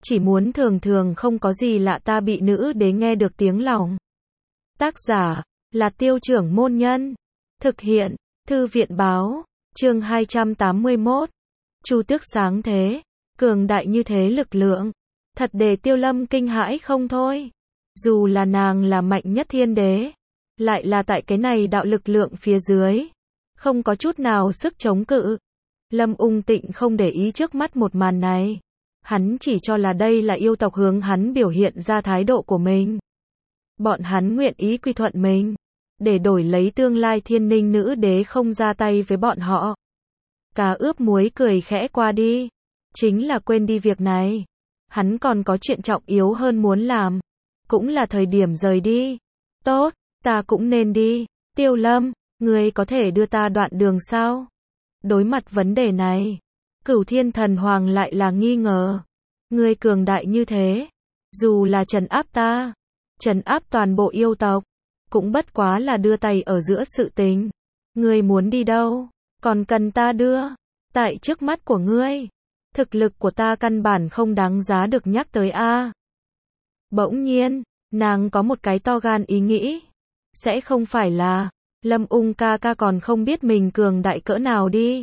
chỉ muốn thường thường không có gì lạ ta bị nữ đế nghe được tiếng lòng. Tác giả là Tiêu Trưởng Môn Nhân. Thực hiện Thư viện Báo. Chương 281. Chu Tước sáng thế, cường đại như thế lực lượng, thật để Tiêu Lâm kinh hãi không thôi. Dù là nàng là mạnh nhất thiên đế, lại là tại cái này đạo lực lượng phía dưới, không có chút nào sức chống cự. Lâm Ung Tịnh không để ý trước mắt một màn này. Hắn chỉ cho là đây là yêu tộc hướng hắn biểu hiện ra thái độ của mình. Bọn hắn nguyện ý quy thuận mình, để đổi lấy tương lai thiên ninh nữ đế không ra tay với bọn họ. Cá ướp muối cười khẽ qua đi. Chính là quên đi việc này. Hắn còn có chuyện trọng yếu hơn muốn làm. Cũng là thời điểm rời đi. Tốt, ta cũng nên đi. Tiêu Lâm, ngươi có thể đưa ta đoạn đường sao? Đối mặt vấn đề này, Cửu Thiên Thần Hoàng lại là nghi ngờ. Ngươi cường đại như thế, dù là trấn áp ta, trấn áp toàn bộ yêu tộc, cũng bất quá là đưa tay ở giữa sự tình. Ngươi muốn đi đâu, còn cần ta đưa? Tại trước mắt của ngươi, thực lực của ta căn bản không đáng giá được nhắc tới a. Bỗng nhiên, nàng có một cái to gan ý nghĩ. Sẽ không phải là Lâm Ung ca ca còn không biết mình cường đại cỡ nào đi.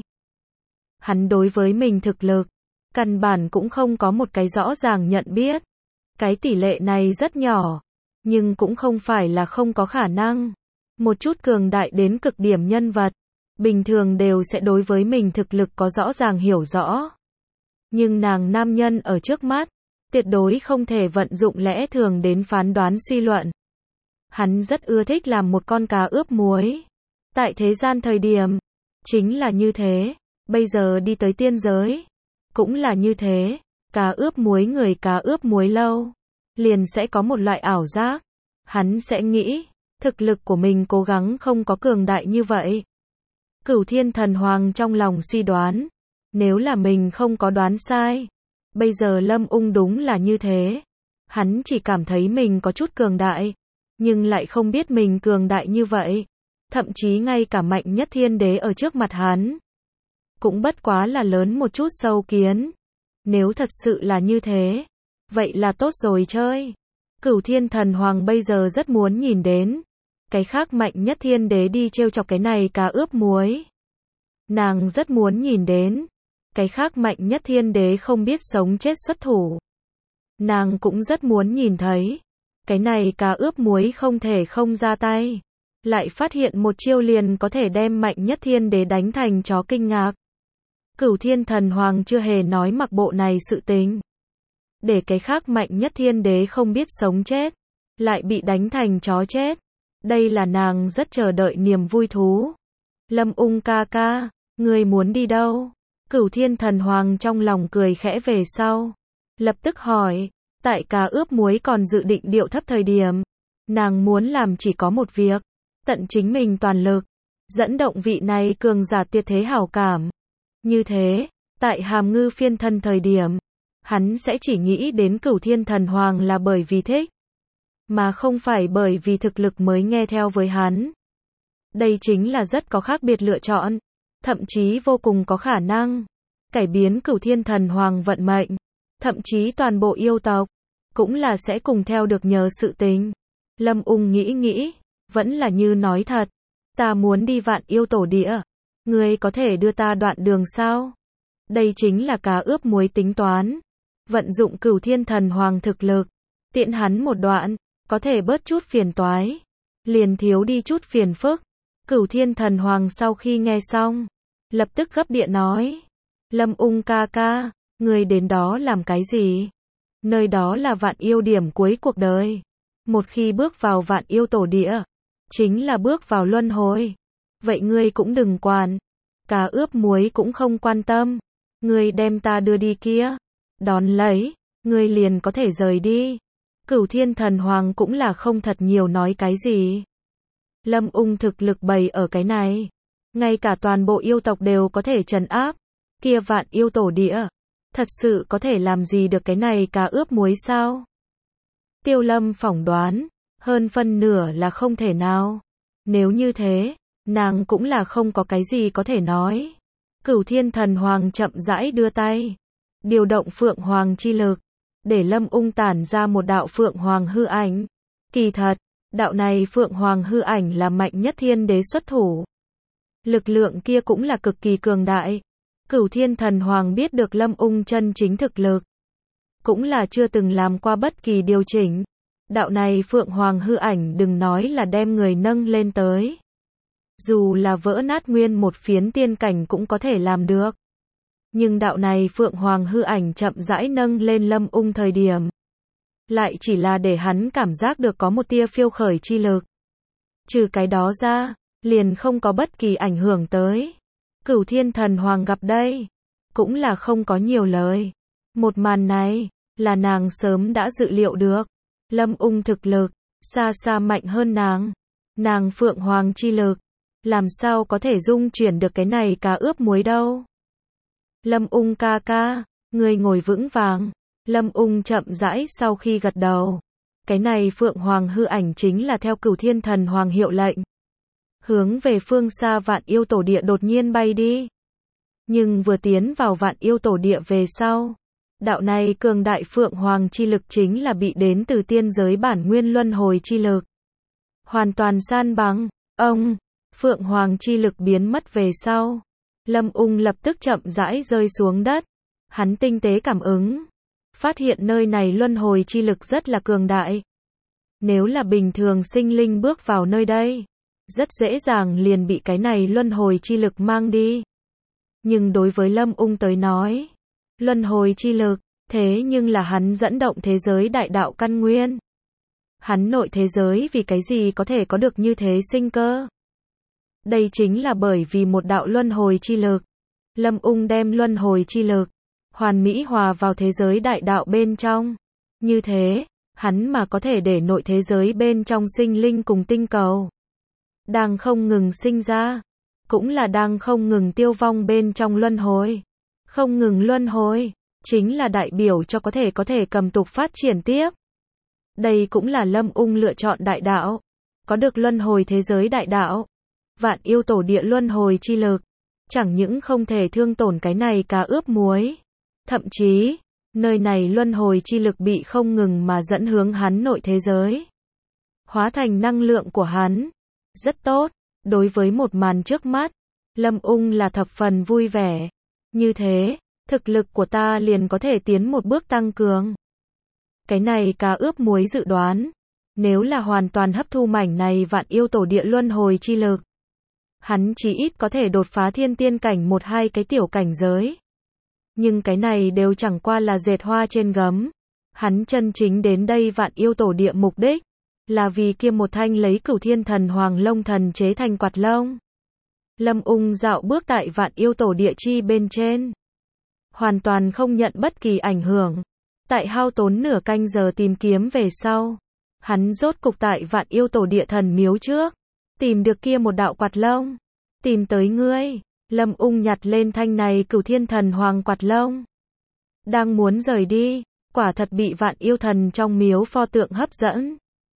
Hắn đối với mình thực lực, căn bản cũng không có một cái rõ ràng nhận biết. Cái tỷ lệ này rất nhỏ, nhưng cũng không phải là không có khả năng. Một chút cường đại đến cực điểm nhân vật, bình thường đều sẽ đối với mình thực lực có rõ ràng hiểu rõ. Nhưng nàng nam nhân ở trước mắt, tuyệt đối không thể vận dụng lẽ thường đến phán đoán suy luận. Hắn rất ưa thích làm một con cá ướp muối. Tại thế gian thời điểm, chính là như thế. Bây giờ đi tới tiên giới, cũng là như thế. Cá ướp muối người cá ướp muối lâu, liền sẽ có một loại ảo giác. Hắn sẽ nghĩ, thực lực của mình cố gắng không có cường đại như vậy. Cửu Thiên Thần Hoàng trong lòng suy đoán, nếu là mình không có đoán sai, bây giờ Lâm Ung đúng là như thế. Hắn chỉ cảm thấy mình có chút cường đại, nhưng lại không biết mình cường đại như vậy. Thậm chí ngay cả mạnh nhất thiên đế ở trước mặt hắn, cũng bất quá là lớn một chút sâu kiến. Nếu thật sự là như thế, vậy là tốt rồi chơi. Cửu Thiên Thần Hoàng bây giờ rất muốn nhìn đến cái khác mạnh nhất thiên đế đi trêu chọc cái này cá ướp muối. Nàng rất muốn nhìn đến cái khác mạnh nhất thiên đế không biết sống chết xuất thủ. Nàng cũng rất muốn nhìn thấy cái này cá ướp muối không thể không ra tay, lại phát hiện một chiêu liền có thể đem mạnh nhất thiên đế đánh thành chó kinh ngạc. Cửu Thiên Thần Hoàng chưa hề nói mặc bộ này sự tình, để cái khác mạnh nhất thiên đế không biết sống chết, lại bị đánh thành chó chết. Đây là nàng rất chờ đợi niềm vui thú. Lâm Ung ca ca, ngươi muốn đi đâu? Cửu Thiên Thần Hoàng trong lòng cười khẽ về sau, lập tức hỏi. Tại cá ướp muối còn dự định điệu thấp thời điểm, nàng muốn làm chỉ có một việc, tận chính mình toàn lực, dẫn động vị này cường giả tuyệt thế hảo cảm. Như thế, tại Hàm Ngư phiên thân thời điểm, hắn sẽ chỉ nghĩ đến Cửu Thiên Thần Hoàng là bởi vì thích, mà không phải bởi vì thực lực mới nghe theo với hắn. Đây chính là rất có khác biệt lựa chọn, thậm chí vô cùng có khả năng cải biến Cửu Thiên Thần Hoàng vận mệnh, thậm chí toàn bộ yêu tộc cũng là sẽ cùng theo được nhờ sự tình. Lâm Ung nghĩ, vẫn là như nói thật. Ta muốn đi Vạn Yêu Tổ Địa. Ngươi có thể đưa ta đoạn đường sao? Đây chính là cá ướp muối tính toán. Vận dụng Cửu Thiên Thần Hoàng thực lực, tiện hắn một đoạn, có thể bớt chút phiền toái, liền thiếu đi chút phiền phức. Cửu Thiên Thần Hoàng sau khi nghe xong, lập tức gấp điện nói. Lâm Ung ca ca, ngươi đến đó làm cái gì? Nơi đó là Vạn Yêu điểm cuối cuộc đời. Một khi bước vào Vạn Yêu Tổ Địa, chính là bước vào luân hồi. Vậy ngươi cũng đừng quản. Cá ướp muối cũng không quan tâm. Ngươi đem ta đưa đi kia, đón lấy, ngươi liền có thể rời đi. Cửu Thiên Thần Hoàng cũng là không thật nhiều nói cái gì. Lâm Ung thực lực bày ở cái này, ngay cả toàn bộ yêu tộc đều có thể trấn áp. Kia Vạn Yêu Tổ Địa, thật sự có thể làm gì được cái này cá ướp muối sao? Tiêu Lâm phỏng đoán, hơn phân nửa là không thể nào. Nếu như thế, nàng cũng là không có cái gì có thể nói. Cửu Thiên Thần Hoàng chậm rãi đưa tay, điều động Phượng Hoàng chi lực, để Lâm Ung tản ra một đạo Phượng Hoàng hư ảnh. Kỳ thật, đạo này Phượng Hoàng hư ảnh là mạnh nhất thiên đế xuất thủ. Lực lượng kia cũng là cực kỳ cường đại. Cửu Thiên Thần Hoàng biết được Lâm Ung chân chính thực lực, cũng là chưa từng làm qua bất kỳ điều chỉnh. Đạo này Phượng Hoàng hư ảnh đừng nói là đem người nâng lên tới, dù là vỡ nát nguyên một phiến tiên cảnh cũng có thể làm được. Nhưng đạo này Phượng Hoàng hư ảnh chậm rãi nâng lên Lâm Ung thời điểm, lại chỉ là để hắn cảm giác được có một tia phiêu khởi chi lực. Trừ cái đó ra, liền không có bất kỳ ảnh hưởng tới. Cửu Thiên Thần Hoàng gặp đây, cũng là không có nhiều lời. Một màn này, là nàng sớm đã dự liệu được. Lâm Ung thực lực, xa xa mạnh hơn nàng. Nàng Phượng Hoàng chi lực, làm sao có thể dung chuyển được cái này cá ướp muối đâu. Lâm Ung ca ca, người ngồi vững vàng. Lâm Ung chậm rãi sau khi gật đầu. Cái này Phượng Hoàng hư ảnh chính là theo Cửu Thiên Thần Hoàng hiệu lệnh, hướng về phương xa Vạn Yêu Tổ Địa đột nhiên bay đi. Nhưng vừa tiến vào Vạn Yêu Tổ Địa về sau, đạo này cường đại Phượng Hoàng chi lực chính là bị đến từ tiên giới bản nguyên luân hồi chi lực hoàn toàn san bằng. Ông, Phượng Hoàng chi lực biến mất về sau, Lâm Ung lập tức chậm rãi rơi xuống đất. Hắn tinh tế cảm ứng, phát hiện nơi này luân hồi chi lực rất là cường đại. Nếu là bình thường sinh linh bước vào nơi đây, rất dễ dàng liền bị cái này luân hồi chi lực mang đi. Nhưng đối với Lâm Ung tới nói, luân hồi chi lực, thế nhưng là hắn dẫn động thế giới đại đạo căn nguyên. Hắn nội thế giới vì cái gì có thể có được như thế sinh cơ? Đây chính là bởi vì một đạo luân hồi chi lực. Lâm Ung đem luân hồi chi lực hoàn mỹ hòa vào thế giới đại đạo bên trong. Như thế, hắn mà có thể để nội thế giới bên trong sinh linh cùng tinh cầu đang không ngừng sinh ra, cũng là đang không ngừng tiêu vong bên trong luân hồi. Không ngừng luân hồi, chính là đại biểu cho có thể cầm tục phát triển tiếp. Đây cũng là Lâm Ung lựa chọn đại đạo, có được luân hồi thế giới đại đạo. Vạn Yêu Tổ Địa luân hồi chi lực, chẳng những không thể thương tổn cái này cá ướp muối, thậm chí, nơi này luân hồi chi lực bị không ngừng mà dẫn hướng hắn nội thế giới, hóa thành năng lượng của hắn. Rất tốt, đối với một màn trước mắt, Lâm Ung là thập phần vui vẻ. Như thế, thực lực của ta liền có thể tiến một bước tăng cường. Cái này cá ướp muối dự đoán, nếu là hoàn toàn hấp thu mảnh này Vạn Yêu Tổ Địa luân hồi chi lực, hắn chí ít có thể đột phá thiên tiên cảnh một hai cái tiểu cảnh giới. Nhưng cái này đều chẳng qua là dệt hoa trên gấm. Hắn chân chính đến đây Vạn Yêu Tổ Địa mục đích là vì kia một thanh lấy Cửu Thiên Thần Hoàng lông thần chế thành quạt lông. Lâm Ung dạo bước tại Vạn Yêu Tổ Địa chi bên trên, hoàn toàn không nhận bất kỳ ảnh hưởng. Tại hao tốn nửa canh giờ tìm kiếm về sau, hắn rốt cục tại Vạn Yêu Tổ Địa thần miếu trước tìm được kia một đạo quạt lông. Tìm tới ngươi. Lâm Ung nhặt lên thanh này Cửu Thiên Thần Hoàng quạt lông, đang muốn rời đi, quả thật bị Vạn Yêu Thần trong miếu pho tượng hấp dẫn.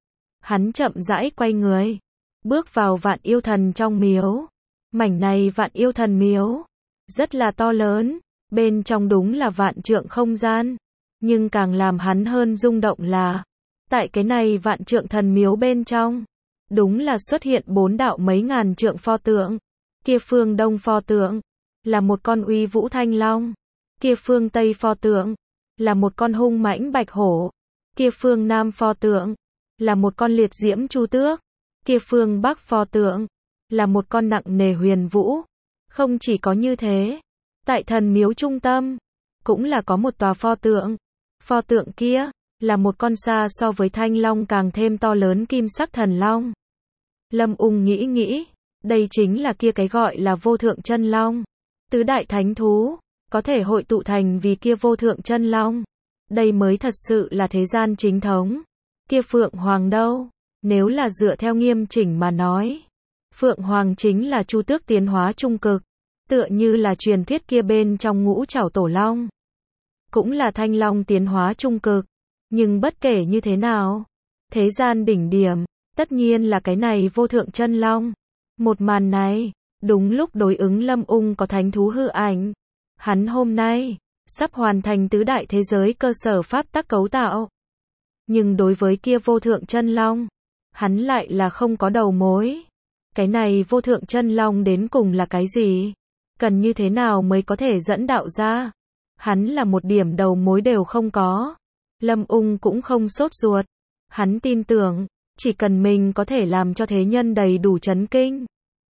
Hắn chậm rãi quay người, bước vào Vạn Yêu Thần trong miếu. Mảnh này Vạn Yêu Thần miếu rất là to lớn, bên trong đúng là vạn trượng không gian, nhưng càng làm hắn hơn rung động là, tại cái này vạn trượng thần miếu bên trong, đúng là xuất hiện 4 đạo mấy ngàn trượng pho tượng. Kia phương đông pho tượng là một con uy vũ thanh long, kia phương tây pho tượng là một con hung mãnh bạch hổ, kia phương nam pho tượng là một con liệt diễm chu tước, kia phương bắc pho tượng là một con nặng nề huyền vũ. Không chỉ có như thế, tại thần miếu trung tâm cũng là có một tòa pho tượng. Pho tượng kia là một con xa so với thanh long càng thêm to lớn kim sắc thần long. Lâm Ung nghĩ, đây chính là kia cái gọi là vô thượng chân long. Tứ đại thánh thú có thể hội tụ thành vì kia vô thượng chân long. Đây mới thật sự là thế gian chính thống. Kia Phượng Hoàng đâu? Nếu là dựa theo nghiêm chỉnh mà nói, Phượng Hoàng chính là Chu Tước tiến hóa trung cực, tựa như là truyền thuyết kia bên trong ngũ trảo tổ long, cũng là thanh long tiến hóa trung cực. Nhưng bất kể như thế nào, thế gian đỉnh điểm tất nhiên là cái này vô thượng chân long. Một màn này đúng lúc đối ứng Lâm Ung có thánh thú hư ảnh. Hắn hôm nay sắp hoàn thành tứ đại thế giới cơ sở pháp tắc cấu tạo. Nhưng đối với kia vô thượng chân long, hắn lại là không có đầu mối. Cái này vô thượng chân long đến cùng là cái gì? Cần như thế nào mới có thể dẫn đạo ra? Hắn là một điểm đầu mối đều không có. Lâm Ung cũng không sốt ruột. Hắn tin tưởng, chỉ cần mình có thể làm cho thế nhân đầy đủ chấn kinh,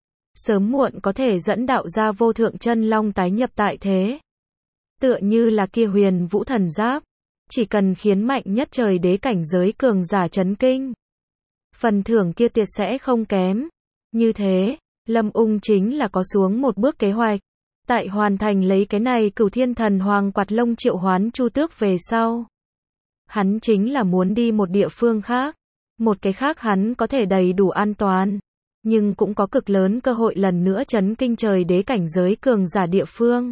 sớm muộn có thể dẫn đạo ra vô thượng chân long tái nhập tại thế. Tựa như là kia huyền vũ thần giáp, chỉ cần khiến mạnh nhất trời đế cảnh giới cường giả chấn kinh, phần thưởng kia tuyệt sẽ không kém. Như thế, Lâm Ung chính là có xuống một bước kế hoạch. Tại hoàn thành lấy cái này Cửu Thiên Thần Hoàng quạt lông triệu hoán Chu Tước về sau, hắn chính là muốn đi một địa phương khác. Một cái khác hắn có thể đầy đủ an toàn, nhưng cũng có cực lớn cơ hội lần nữa chấn kinh trời đế cảnh giới cường giả địa phương.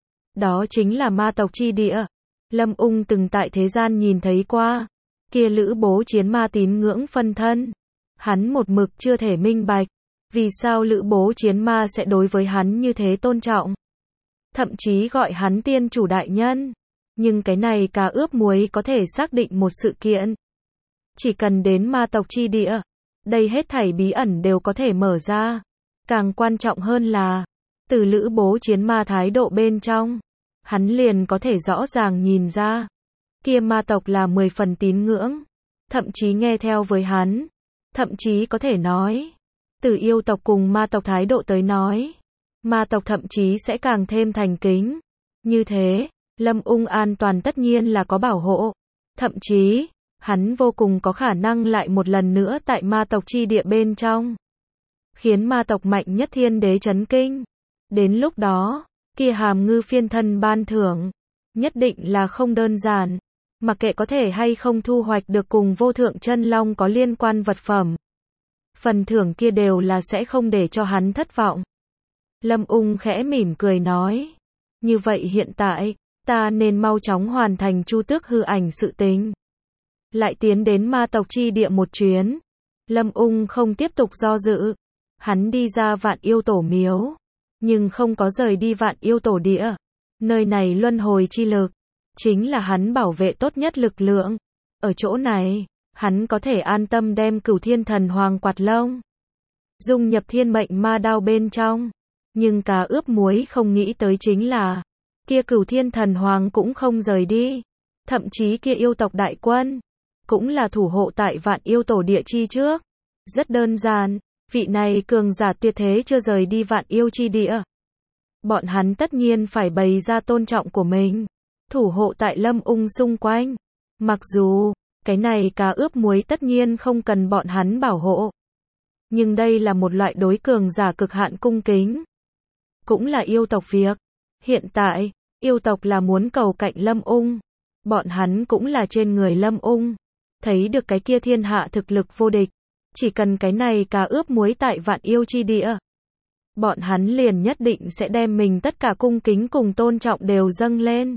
Đó chính là ma tộc chi địa. Lâm Ung từng tại thế gian nhìn thấy qua, kia lữ bố chiến ma tín ngưỡng phân thân. Hắn một mực chưa thể minh bạch, vì sao lữ bố chiến ma sẽ đối với hắn như thế tôn trọng. Thậm chí gọi hắn tiên chủ đại nhân. Nhưng cái này cả ướp muối có thể xác định một sự kiện. Chỉ cần đến ma tộc chi địa, đây hết thảy bí ẩn đều có thể mở ra. Càng quan trọng hơn là, từ lữ bố chiến ma thái độ bên trong, hắn liền có thể rõ ràng nhìn ra, kia ma tộc là 10 phần tín ngưỡng, thậm chí nghe theo với hắn, thậm chí có thể nói, từ yêu tộc cùng ma tộc thái độ tới nói, ma tộc thậm chí sẽ càng thêm thành kính. Như thế, Lâm Ung an toàn tất nhiên là có bảo hộ, thậm chí, hắn vô cùng có khả năng lại một lần nữa tại ma tộc chi địa bên trong, khiến ma tộc mạnh nhất thiên đế chấn kinh. Đến lúc đó, kia hàm ngư phiên thân ban thưởng, nhất định là không đơn giản, mặc kệ có thể hay không thu hoạch được cùng vô thượng chân long có liên quan vật phẩm. Phần thưởng kia đều là sẽ không để cho hắn thất vọng. Lâm Ung khẽ mỉm cười nói, như vậy hiện tại, ta nên mau chóng hoàn thành Chu Tước hư ảnh sự tình. Lại tiến đến ma tộc chi địa một chuyến. Lâm Ung không tiếp tục do dự. Hắn đi ra Vạn Yêu Tổ miếu, nhưng không có rời đi Vạn Yêu Tổ địa. Nơi này luân hồi chi lực, chính là hắn bảo vệ tốt nhất lực lượng. Ở chỗ này, hắn có thể an tâm đem Cửu Thiên Thần Hoàng quạt lông dung nhập thiên mệnh ma đao bên trong. Nhưng cá ướp muối không nghĩ tới chính là, kia Cửu Thiên Thần Hoàng cũng không rời đi. Thậm chí kia yêu tộc đại quân, cũng là thủ hộ tại Vạn Yêu Tổ địa chi trước. Rất đơn giản, vị này cường giả tuyệt thế chưa rời đi Vạn Yêu chi địa. Bọn hắn tất nhiên phải bày ra tôn trọng của mình, thủ hộ tại Lâm Ung xung quanh. Mặc dù, cái này cá ướp muối tất nhiên không cần bọn hắn bảo hộ. Nhưng đây là một loại đối cường giả cực hạn cung kính. Cũng là yêu tộc việc. Hiện tại, yêu tộc là muốn cầu cạnh Lâm Ung. Bọn hắn cũng là trên người Lâm Ung. Thấy được cái kia thiên hạ thực lực vô địch. Chỉ cần cái này cá ướp muối tại Vạn Yêu chi địa, bọn hắn liền nhất định sẽ đem mình tất cả cung kính cùng tôn trọng đều dâng lên.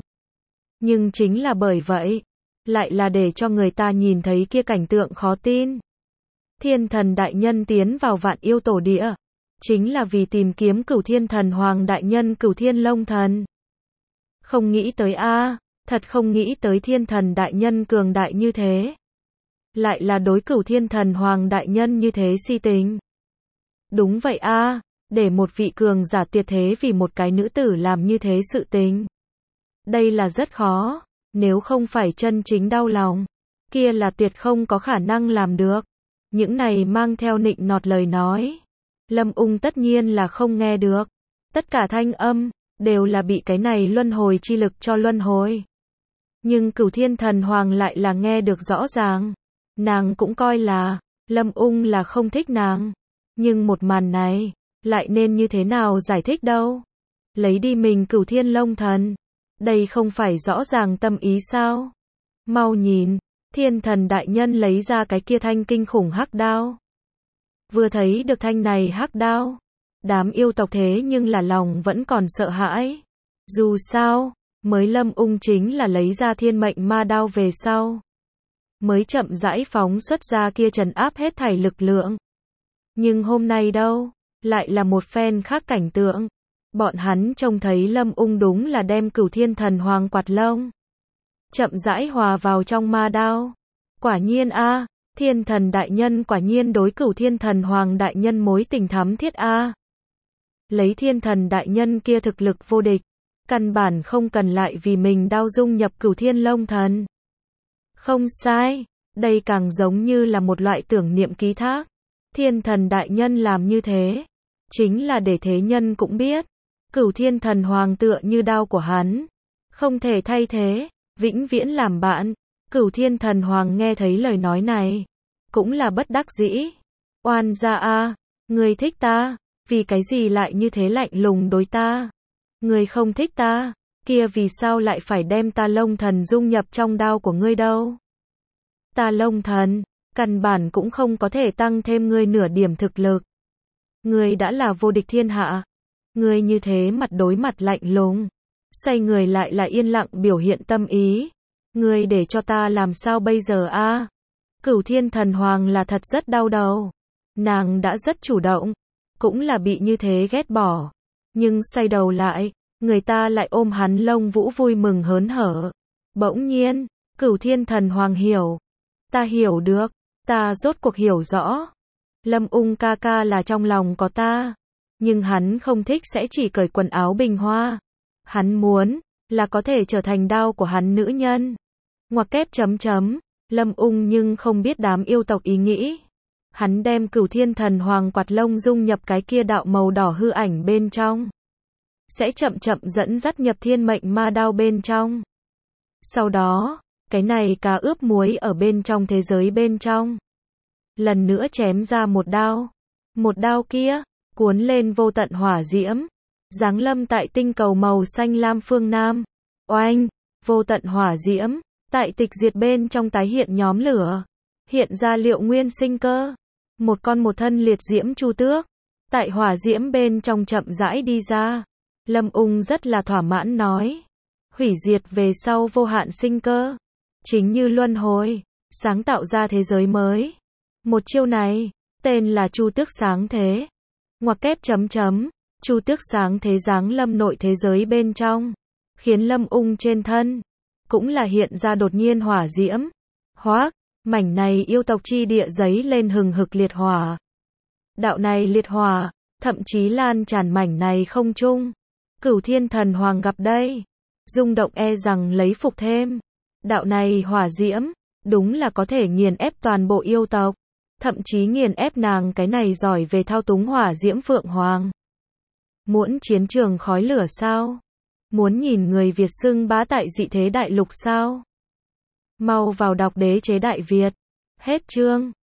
Nhưng chính là bởi vậy, lại là để cho người ta nhìn thấy kia cảnh tượng khó tin. Thiên thần đại nhân tiến vào Vạn Yêu Tổ địa, chính là vì tìm kiếm Cửu Thiên Thần Hoàng đại nhân Cửu Thiên Long Thần. Không nghĩ tới thật không nghĩ tới thiên thần đại nhân cường đại như thế. Lại là đối Cửu Thiên Thần Hoàng đại nhân như thế si tình. Đúng vậy để một vị cường giả tuyệt thế vì một cái nữ tử làm như thế sự tình. Đây là rất khó, nếu không phải chân chính đau lòng, kia là tuyệt không có khả năng làm được. Những này mang theo nịnh nọt lời nói, Lâm Ung tất nhiên là không nghe được. Tất cả thanh âm, đều là bị cái này luân hồi chi lực cho luân hồi. Nhưng Cửu Thiên Thần Hoàng lại là nghe được rõ ràng. Nàng cũng coi là, Lâm Ung là không thích nàng. Nhưng một màn này, lại nên như thế nào giải thích đâu. Lấy đi mình Cửu Thiên Long Thần. Đây không phải rõ ràng tâm ý sao? Mau nhìn, thiên thần đại nhân lấy ra cái kia thanh kinh khủng hắc đao. Vừa thấy được thanh này hắc đao, đám yêu tộc thế nhưng là lòng vẫn còn sợ hãi. Dù sao, mới Lâm Ung chính là lấy ra thiên mệnh ma đao về sau, mới chậm rãi phóng xuất ra kia trấn áp hết thảy lực lượng. Nhưng hôm nay đâu, lại là một phen khác cảnh tượng. Bọn hắn trông thấy Lâm Ung đúng là đem Cửu Thiên Thần Hoàng quạt lông chậm rãi hòa vào trong ma đao. Quả nhiên a, Thiên Thần đại nhân quả nhiên đối Cửu Thiên Thần Hoàng đại nhân mối tình thắm thiết a. Lấy Thiên Thần đại nhân kia thực lực vô địch, căn bản không cần lại vì mình đao dung nhập Cửu Thiên Long Thần. Không sai, đây càng giống như là một loại tưởng niệm ký thác. Thiên Thần đại nhân làm như thế, chính là để thế nhân cũng biết, Cửu Thiên Thần Hoàng tựa như đao của hắn, không thể thay thế, vĩnh viễn làm bạn. Cửu Thiên Thần Hoàng nghe thấy lời nói này, cũng là bất đắc dĩ. Oan gia a, người thích ta, vì cái gì lại như thế lạnh lùng đối ta? Người không thích ta, kia vì sao lại phải đem ta Long Thần dung nhập trong đao của ngươi đâu? Ta Long Thần, căn bản cũng không có thể tăng thêm ngươi nửa điểm thực lực. Ngươi đã là vô địch thiên hạ. Ngươi như thế mặt đối mặt lạnh lùng, xoay người lại là yên lặng biểu hiện tâm ý. Ngươi để cho ta làm sao bây giờ a? Cửu Thiên Thần Hoàng là thật rất đau đầu. Nàng đã rất chủ động, cũng là bị như thế ghét bỏ. Nhưng xoay đầu lại, người ta lại ôm hắn lông vũ vui mừng hớn hở. Bỗng nhiên, Cửu Thiên Thần Hoàng hiểu. Ta hiểu được, ta rốt cuộc hiểu rõ. Lâm Ung ca ca là trong lòng có ta. Nhưng hắn không thích sẽ chỉ cởi quần áo bình hoa. Hắn muốn, là có thể trở thành đao của hắn nữ nhân. Ngoặc kép chấm chấm, Lâm Ung nhưng không biết đám yêu tộc ý nghĩ. Hắn đem Cửu Thiên Thần Hoàng quạt lông dung nhập cái kia đạo màu đỏ hư ảnh bên trong. Sẽ chậm chậm dẫn dắt nhập thiên mệnh ma đao bên trong. Sau đó, cái này cá ướp muối ở bên trong thế giới bên trong. Lần nữa chém ra một đao. Một đao kia, cuốn lên vô tận hỏa diễm. Giáng lâm tại tinh cầu màu xanh lam phương Nam. Oanh, vô tận hỏa diễm, tại tịch diệt bên trong tái hiện nhóm lửa. Hiện ra liệu nguyên sinh cơ. Một con một thân liệt diễm chu tước. Tại hỏa diễm bên trong chậm rãi đi ra. Lâm Ung rất là thỏa mãn nói. Hủy diệt về sau vô hạn sinh cơ. Chính như luân hồi, sáng tạo ra thế giới mới. Một chiêu này, tên là Chu Tước Sáng Thế. Ngoặc kép chấm chấm, Chu Tước Sáng Thế giáng lâm nội thế giới bên trong, khiến Lâm Ung trên thân, cũng là hiện ra đột nhiên hỏa diễm. Hoác, mảnh này yêu tộc chi địa giấy lên hừng hực liệt hỏa. Đạo này liệt hỏa, thậm chí lan tràn mảnh này không trung. Cửu Thiên Thần Hoàng gặp đây, rung động e rằng lấy phục thêm. Đạo này hỏa diễm, đúng là có thể nghiền ép toàn bộ yêu tộc, thậm chí nghiền ép nàng cái này giỏi về thao túng hỏa diễm Phượng Hoàng. Muốn chiến trường khói lửa sao? Muốn nhìn người Việt xưng bá tại dị thế đại lục sao? Mau vào đọc Đế chế Đại Việt. Hết chương.